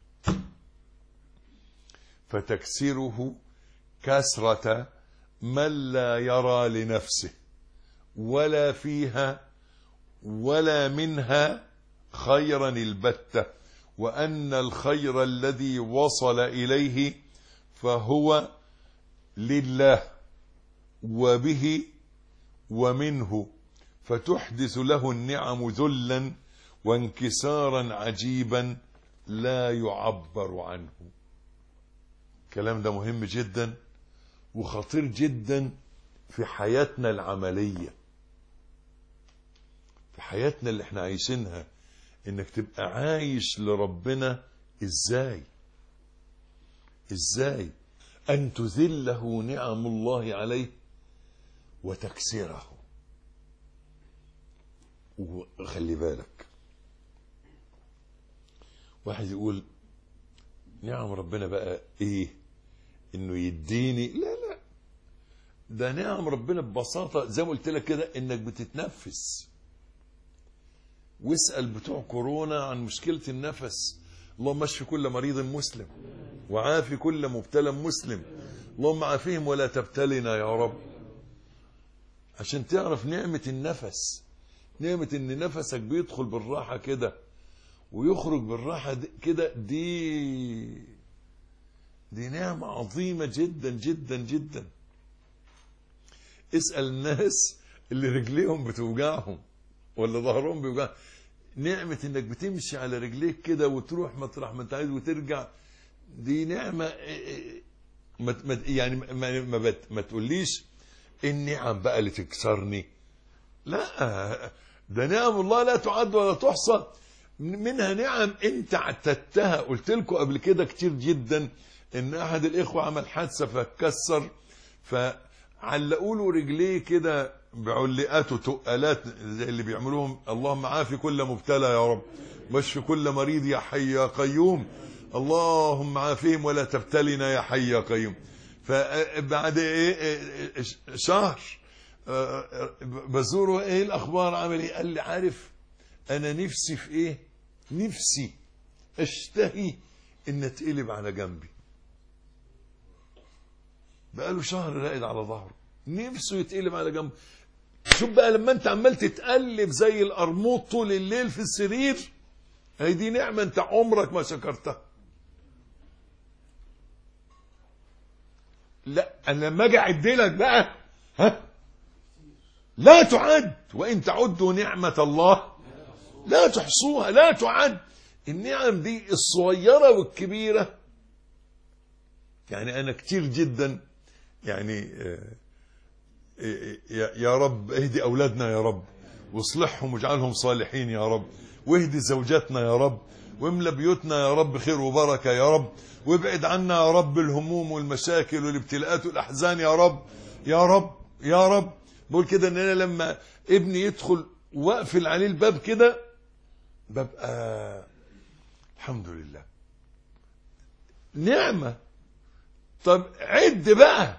فتكسره كسرة من لا يرى لنفسه ولا فيها ولا منها خيرا البتة، وأن الخير الذي وصل إليه فهو لله وبه ومنه، فتحدث له النعم ذلا وانكسارا عجيبا لا يعبر عنه. الكلام ده مهم جدا وخطير جدا في حياتنا العملية، في حياتنا اللي احنا عايشينها، انك تبقى عايش لربنا. ازاي ان تذله نعم الله عليه وتكسره. وخلي بالك، واحد يقول نعم ربنا بقى ايه؟ انه يديني؟ لا، ده نعم ربنا ببساطة زي ما قلت لك كده، انك بتتنفس. واسأل بتوع كورونا عن مشكلة النفس. اللهم اشف كل مريض مسلم وعافي كل مبتلى مسلم، اللهم عافيهم ولا تبتلنا يا رب. عشان تعرف نعمة النفس، نعمة ان نفسك بيدخل بالراحة كده ويخرج بالراحة كده، دي نعمة عظيمة جدا جدا جدا. اسأل الناس اللي رجليهم بتوجعهم ولا ظهرهم بيوجعهم، نعمة انك بتمشي على رجليك كده وتروح مطرح ما انت عايز وترجع، دي نعمة. يعني ما تقوليش النعم بقى اللي تكسرني، لا، ده نعم الله لا تعد ولا تحصى. منها نعم انت اعتدتها. قلت لكم قبل كده كتير جدا ان احد الاخوة عمل حادثة فاتكسر، فعلقوا له رجليه كده بعلقات وتقالات زي اللي بيعملوهم، اللهم عافي كل مبتلى يا رب واشف كل مريض يا حي يا قيوم، اللهم عافيهم ولا تبتلنا يا حي يا قيوم. فبعد شهر بزوره، ايه الاخبار، عامل ايه؟ قال لي عارف انا نفسي في ايه؟ نفسي اشتهي ان اتقلب على جنبي. بقاله شهر راقد على ظهره، نفسه يتقلب على جنب. شوف بقى لما انت عمال تتقلب زي القرموط طول الليل في السرير، هي دي نعمة انت عمرك ما شكرتها. لا انا لما اجي اعدلك بقى، لا تعد، وان تعدوا نعمة الله لا تحصوها، لا تعد. النعم دي الصغيرة والكبيرة. يعني انا كتير جدا يعني يا رب اهدي اولادنا يا رب، واصلحهم واجعلهم صالحين يا رب، واهدي زوجاتنا يا رب، واملى بيوتنا يا رب خير وبركة يا رب، وابعد عنا يا رب الهموم والمشاكل والابتلاءات والاحزان يا رب يا رب يا رب. بقول كده ان انا لما ابني يدخل واقفل عليه الباب كده ببقى الحمد لله نعمة. طب عد بقى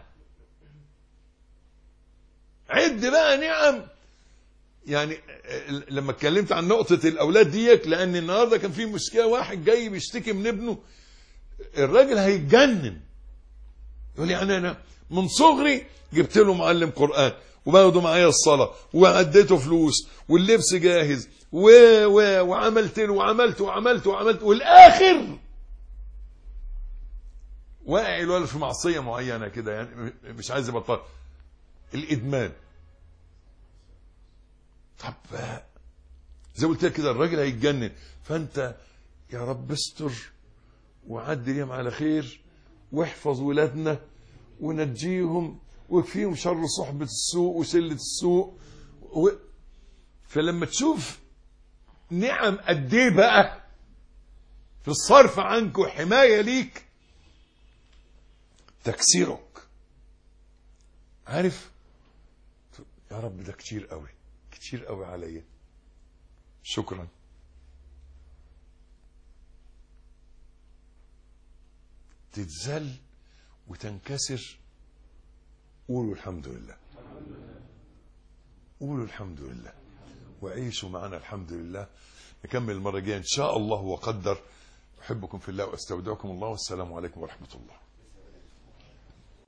نعم. يعني لما اتكلمت عن نقطة الأولاد ديك، لأن النهاردة كان في مشكلة، واحد جاي بيشتكي من ابنه، الراجل هيتجنن، يقول يعني أنا من صغري جبت له معلم قرآن وباخده معايا الصلاة وعديته فلوس واللبس جاهز وعملت له وعملت والآخر واقع الولد في معصية معينة كده، يعني مش عايز يبطل الإدمان. طب زي ما قلت لك كده الراجل هيتجنن. فأنت يا رب استر وعدي ليهم على خير، واحفظ ولادنا ونجيهم وكفيهم شر صحبة السوء وسلة السوء. فلما تشوف نعم قد ايه بقى في الصرف عنك وحماية ليك، تكسيرك، عارف يا رب ده كتير قوي كتير قوي عليا، شكرا. تتذل وتنكسر، قولوا الحمد لله، قولوا الحمد لله وعيشوا معنا الحمد لله. نكمل المرة الجاية إن شاء الله وقدر. أحبكم في الله وأستودعكم الله، والسلام عليكم ورحمة الله.